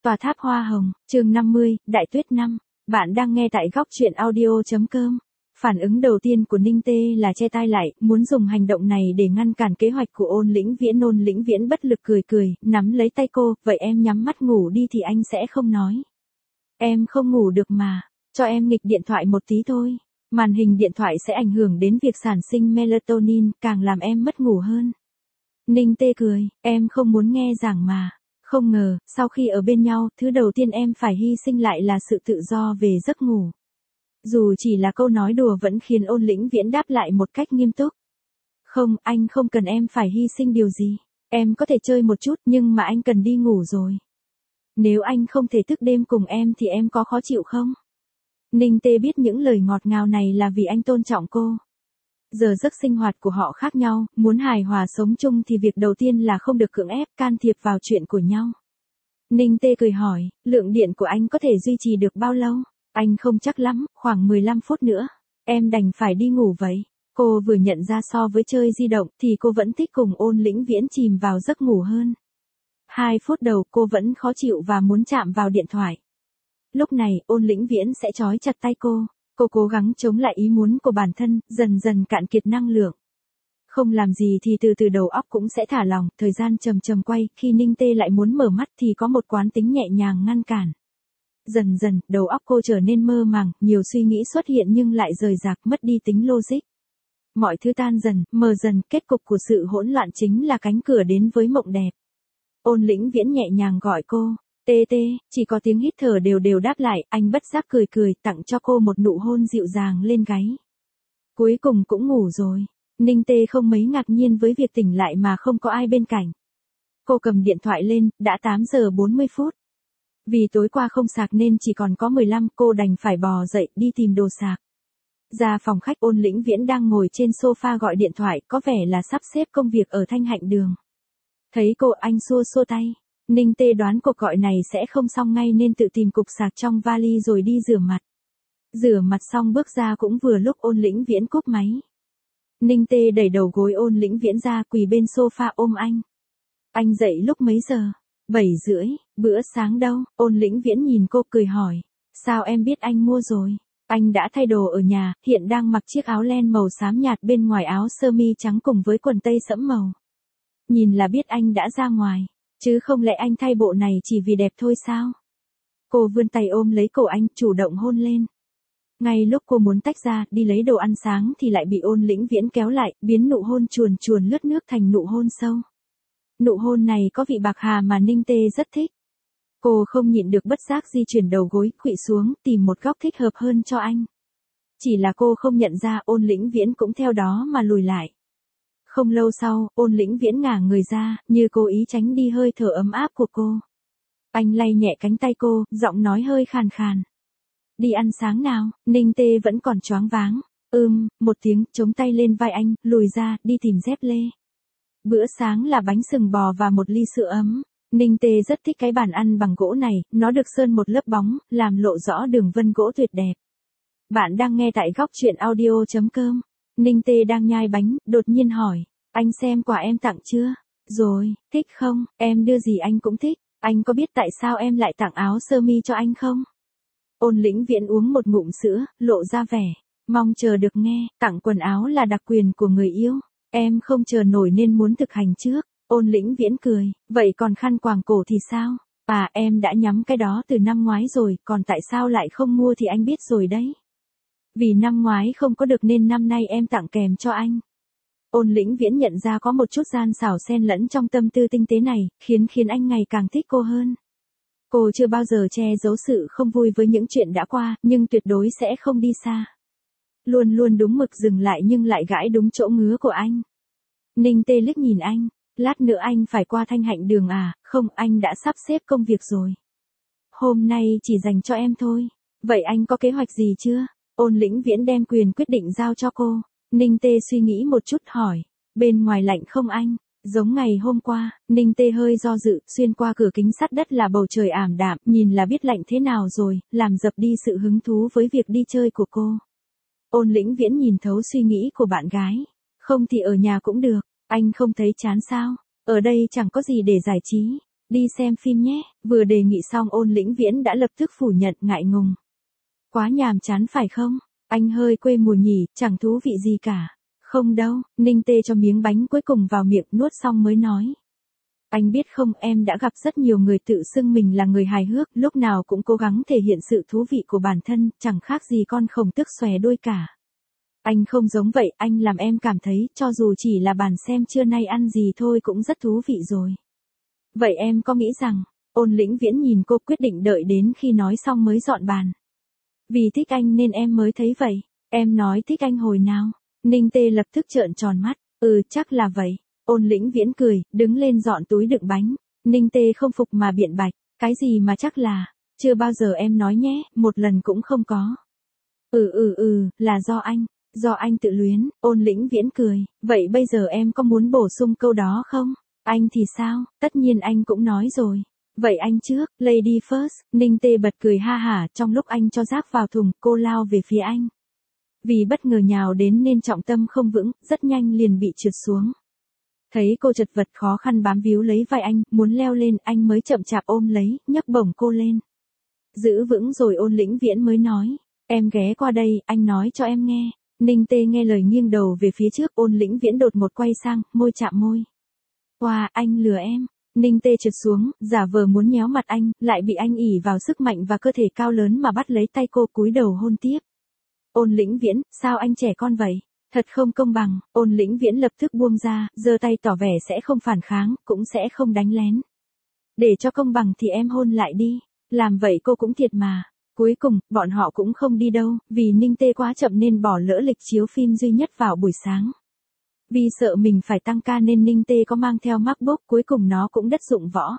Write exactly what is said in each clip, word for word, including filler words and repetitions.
Tòa tháp hoa hồng, chương năm mươi, Đại tuyết năm. Bạn đang nghe tại góc truyện audio.com. Phản ứng đầu tiên của Ninh Tê là che tai lại, muốn dùng hành động này để ngăn cản kế hoạch của Ôn Lĩnh Viễn. Ôn Lĩnh Viễn bất lực cười cười, nắm lấy tay cô, vậy em nhắm mắt ngủ đi thì anh sẽ không nói. Em không ngủ được mà, cho em nghịch điện thoại một tí thôi. Màn hình điện thoại sẽ ảnh hưởng đến việc sản sinh melatonin, càng làm em mất ngủ hơn. Ninh Tê cười, em không muốn nghe giảng mà. Không ngờ, sau khi ở bên nhau, thứ đầu tiên em phải hy sinh lại là sự tự do về giấc ngủ. Dù chỉ là câu nói đùa vẫn khiến Ôn Lĩnh Viễn đáp lại một cách nghiêm túc. Không, anh không cần em phải hy sinh điều gì. Em có thể chơi một chút nhưng mà anh cần đi ngủ rồi. Nếu anh không thể thức đêm cùng em thì em có khó chịu không? Ninh Tê biết những lời ngọt ngào này là vì anh tôn trọng cô. Giờ giấc sinh hoạt của họ khác nhau, muốn hài hòa sống chung thì việc đầu tiên là không được cưỡng ép can thiệp vào chuyện của nhau. Ninh Tê cười hỏi, lượng điện của anh có thể duy trì được bao lâu? Anh không chắc lắm, khoảng mười lăm phút nữa. Em đành phải đi ngủ vậy. Cô vừa nhận ra so với chơi di động thì cô vẫn thích cùng Ôn Lĩnh Viễn chìm vào giấc ngủ hơn. Hai phút đầu cô vẫn khó chịu và muốn chạm vào điện thoại. Lúc này Ôn Lĩnh Viễn sẽ trói chặt tay cô. Cô cố gắng chống lại ý muốn của bản thân, dần dần cạn kiệt năng lượng. Không làm gì thì từ từ đầu óc cũng sẽ thả lỏng, thời gian chậm chậm quay, khi Ninh Tê lại muốn mở mắt thì có một quán tính nhẹ nhàng ngăn cản. Dần dần, đầu óc cô trở nên mơ màng, nhiều suy nghĩ xuất hiện nhưng lại rời rạc, mất đi tính logic. Mọi thứ tan dần, mờ dần, kết cục của sự hỗn loạn chính là cánh cửa đến với mộng đẹp. Ôn Lĩnh Viễn nhẹ nhàng gọi cô. Tê tê, chỉ có tiếng hít thở đều đều đáp lại, anh bất giác cười cười, tặng cho cô một nụ hôn dịu dàng lên gáy. Cuối cùng cũng ngủ rồi. Ninh Tê không mấy ngạc nhiên với việc tỉnh lại mà không có ai bên cạnh. Cô cầm điện thoại lên, đã tám giờ bốn mươi phút. Vì tối qua không sạc nên chỉ còn có mười lăm, cô đành phải bò dậy đi tìm đồ sạc. Ra phòng khách, Ôn Lĩnh Viễn đang ngồi trên sofa gọi điện thoại, có vẻ là sắp xếp công việc ở Thanh Hạnh Đường. Thấy cô, anh xua xua tay. Ninh Tê đoán cuộc gọi này sẽ không xong ngay nên tự tìm cục sạc trong vali rồi đi rửa mặt. Rửa mặt xong bước ra cũng vừa lúc Ôn Lĩnh Viễn cúp máy. Ninh Tê đẩy đầu gối Ôn Lĩnh Viễn ra, quỳ bên sofa ôm anh. Anh dậy lúc mấy giờ? Bảy rưỡi, bữa sáng đâu? Ôn Lĩnh Viễn nhìn cô cười hỏi. Sao em biết anh mua rồi? Anh đã thay đồ ở nhà, hiện đang mặc chiếc áo len màu xám nhạt bên ngoài áo sơ mi trắng cùng với quần tây sẫm màu. Nhìn là biết anh đã ra ngoài. Chứ không lẽ anh thay bộ này chỉ vì đẹp thôi sao? Cô vươn tay ôm lấy cổ anh, chủ động hôn lên. Ngay lúc cô muốn tách ra, đi lấy đồ ăn sáng thì lại bị Ôn Lĩnh Viễn kéo lại, biến nụ hôn chuồn chuồn lướt nước thành nụ hôn sâu. Nụ hôn này có vị bạc hà mà Ninh Tê rất thích. Cô không nhịn được bất giác di chuyển đầu gối, khuỵu xuống, tìm một góc thích hợp hơn cho anh. Chỉ là cô không nhận ra Ôn Lĩnh Viễn cũng theo đó mà lùi lại. Không lâu sau, Ôn Lĩnh Viễn ngả người ra, như cố ý tránh đi hơi thở ấm áp của cô. Anh lay nhẹ cánh tay cô, giọng nói hơi khàn khàn. Đi ăn sáng nào? Ninh Tê vẫn còn choáng váng. Ừm, một tiếng, chống tay lên vai anh, lùi ra, đi tìm dép lê. Bữa sáng là bánh sừng bò và một ly sữa ấm. Ninh Tê rất thích cái bàn ăn bằng gỗ này, nó được sơn một lớp bóng, làm lộ rõ đường vân gỗ tuyệt đẹp. Bạn đang nghe tại góc truyện audio.com. Ninh Tê đang nhai bánh, đột nhiên hỏi. Anh xem quà em tặng chưa? Rồi, thích không? Em đưa gì anh cũng thích. Anh có biết tại sao em lại tặng áo sơ mi cho anh không? Ôn Lĩnh Viễn uống một ngụm sữa, lộ ra vẻ mong chờ được nghe. Tặng quần áo là đặc quyền của người yêu. Em không chờ nổi nên muốn thực hành trước. Ôn Lĩnh Viễn cười. Vậy còn khăn quàng cổ thì sao? À, em đã nhắm cái đó từ năm ngoái rồi, còn tại sao lại không mua thì anh biết rồi đấy. Vì năm ngoái không có được nên năm nay em tặng kèm cho anh. Ôn Lĩnh Viễn nhận ra có một chút gian xảo xen lẫn trong tâm tư tinh tế này, khiến khiến anh ngày càng thích cô hơn. Cô chưa bao giờ che giấu sự không vui với những chuyện đã qua, nhưng tuyệt đối sẽ không đi xa. Luôn luôn đúng mực dừng lại nhưng lại gãi đúng chỗ ngứa của anh. Ninh Tê liếc nhìn anh. Lát nữa anh phải qua Thanh Hạnh Đường à? Không, anh đã sắp xếp công việc rồi. Hôm nay chỉ dành cho em thôi. Vậy anh có kế hoạch gì chưa? Ôn Lĩnh Viễn đem quyền quyết định giao cho cô. Ninh Tê suy nghĩ một chút hỏi. Bên ngoài lạnh không anh? Giống ngày hôm qua, Ninh Tê hơi do dự, xuyên qua cửa kính sắt đất là bầu trời ảm đạm, nhìn là biết lạnh thế nào rồi, làm dập đi sự hứng thú với việc đi chơi của cô. Ôn Lĩnh Viễn nhìn thấu suy nghĩ của bạn gái. Không thì ở nhà cũng được, anh không thấy chán sao? Ở đây chẳng có gì để giải trí. Đi xem phim nhé, vừa đề nghị xong Ôn Lĩnh Viễn đã lập tức phủ nhận ngại ngùng. Quá nhàm chán phải không? Anh hơi quê mùa nhỉ, chẳng thú vị gì cả. Không đâu, Ninh Tê cho miếng bánh cuối cùng vào miệng nuốt xong mới nói. Anh biết không, em đã gặp rất nhiều người tự xưng mình là người hài hước, lúc nào cũng cố gắng thể hiện sự thú vị của bản thân, chẳng khác gì con khổng tức xòe đuôi cả. Anh không giống vậy, anh làm em cảm thấy, cho dù chỉ là bàn xem trưa nay ăn gì thôi cũng rất thú vị rồi. Vậy em có nghĩ rằng, Ôn Lĩnh Viễn nhìn cô quyết định đợi đến khi nói xong mới dọn bàn. Vì thích anh nên em mới thấy vậy, em nói thích anh hồi nào? Ninh Tê lập tức trợn tròn mắt, ừ chắc là vậy. Ôn Lĩnh Viễn cười, đứng lên dọn túi đựng bánh. Ninh Tê không phục mà biện bạch, cái gì mà chắc là, chưa bao giờ em nói nhé, một lần cũng không có. Ừ ừ ừ, là do anh, do anh tự luyến. Ôn Lĩnh Viễn cười, vậy bây giờ em có muốn bổ sung câu đó không? Anh thì sao, tất nhiên anh cũng nói rồi. Vậy anh trước, lady first. Ninh Tê bật cười ha hả, trong lúc anh cho rác vào thùng, cô lao về phía anh. Vì bất ngờ nhào đến nên trọng tâm không vững, rất nhanh liền bị trượt xuống. Thấy cô chật vật khó khăn bám víu lấy vai anh, muốn leo lên, anh mới chậm chạp ôm lấy, nhấc bổng cô lên. Giữ vững rồi Ôn Lĩnh Viễn mới nói, em ghé qua đây, anh nói cho em nghe. Ninh Tê nghe lời nghiêng đầu về phía trước, Ôn Lĩnh Viễn đột một quay sang, môi chạm môi. Wow, anh lừa em. Ninh Tê trượt xuống, giả vờ muốn nhéo mặt anh, lại bị anh ỉ vào sức mạnh và cơ thể cao lớn mà bắt lấy tay cô cúi đầu hôn tiếp. Ôn Lĩnh Viễn, sao anh trẻ con vậy? Thật không công bằng. Ôn Lĩnh Viễn lập tức buông ra, giơ tay tỏ vẻ sẽ không phản kháng, cũng sẽ không đánh lén. Để cho công bằng thì em hôn lại đi. Làm vậy cô cũng thiệt mà. Cuối cùng, bọn họ cũng không đi đâu, vì Ninh Tê quá chậm nên bỏ lỡ lịch chiếu phim duy nhất vào buổi sáng. Vì sợ mình phải tăng ca nên Ninh Tê có mang theo MacBook, cuối cùng nó cũng đất dụng võ.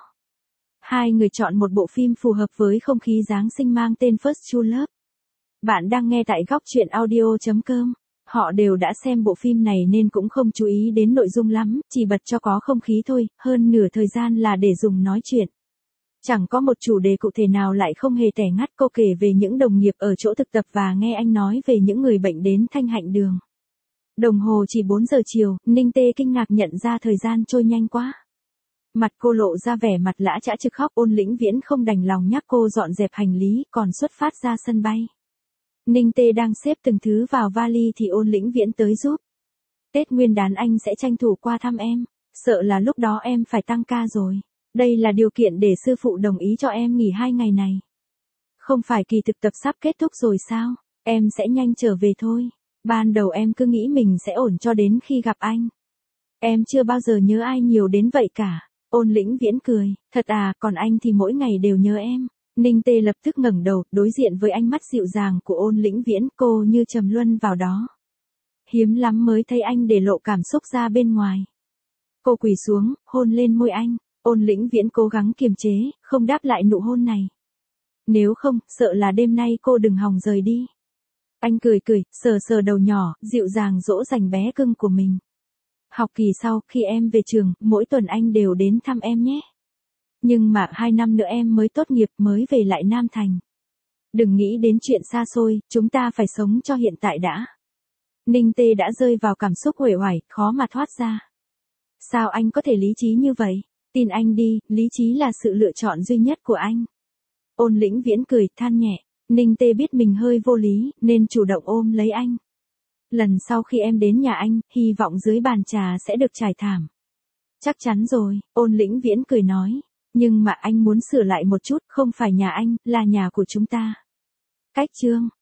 Hai người chọn một bộ phim phù hợp với không khí Giáng sinh mang tên First True Love. Bạn đang nghe tại góc truyện audio chấm com. Họ đều đã xem bộ phim này nên cũng không chú ý đến nội dung lắm, chỉ bật cho có không khí thôi, hơn nửa thời gian là để dùng nói chuyện. Chẳng có một chủ đề cụ thể nào lại không hề tẻ ngắt. Cô kể về những đồng nghiệp ở chỗ thực tập và nghe anh nói về những người bệnh đến thanh hạnh đường. Đồng hồ chỉ bốn giờ chiều, Ninh Tê kinh ngạc nhận ra thời gian trôi nhanh quá. Mặt cô lộ ra vẻ mặt lã chã trực khóc. Ôn Lĩnh Viễn không đành lòng nhắc cô dọn dẹp hành lý, còn xuất phát ra sân bay. Ninh Tê đang xếp từng thứ vào vali thì Ôn Lĩnh Viễn tới giúp. Tết Nguyên đán anh sẽ tranh thủ qua thăm em, sợ là lúc đó em phải tăng ca rồi. Đây là điều kiện để sư phụ đồng ý cho em nghỉ hai ngày này. Không phải kỳ thực tập sắp kết thúc rồi sao, em sẽ nhanh trở về thôi. Ban đầu em cứ nghĩ mình sẽ ổn cho đến khi gặp anh. Em chưa bao giờ nhớ ai nhiều đến vậy cả. Ôn Lĩnh Viễn cười, thật à, còn anh thì mỗi ngày đều nhớ em. Ninh Tê lập tức ngẩng đầu, đối diện với ánh mắt dịu dàng của Ôn Lĩnh Viễn, cô như trầm luân vào đó. Hiếm lắm mới thấy anh để lộ cảm xúc ra bên ngoài. Cô quỳ xuống, hôn lên môi anh. Ôn Lĩnh Viễn cố gắng kiềm chế, không đáp lại nụ hôn này. Nếu không, sợ là đêm nay cô đừng hòng rời đi. Anh cười cười, sờ sờ đầu nhỏ, dịu dàng dỗ dành bé cưng của mình. Học kỳ sau, khi em về trường, mỗi tuần anh đều đến thăm em nhé. Nhưng mà hai năm nữa em mới tốt nghiệp, mới về lại Nam Thành. Đừng nghĩ đến chuyện xa xôi, chúng ta phải sống cho hiện tại đã. Ninh Tê đã rơi vào cảm xúc uể oải, khó mà thoát ra. Sao anh có thể lý trí như vậy? Tin anh đi, lý trí là sự lựa chọn duy nhất của anh. Ôn Lĩnh Viễn cười, than nhẹ. Ninh Tê biết mình hơi vô lý, nên chủ động ôm lấy anh. Lần sau khi em đến nhà anh, hy vọng dưới bàn trà sẽ được trải thảm. Chắc chắn rồi, Ôn Lĩnh Viễn cười nói. Nhưng mà anh muốn sửa lại một chút, không phải nhà anh, là nhà của chúng ta. Cách chương.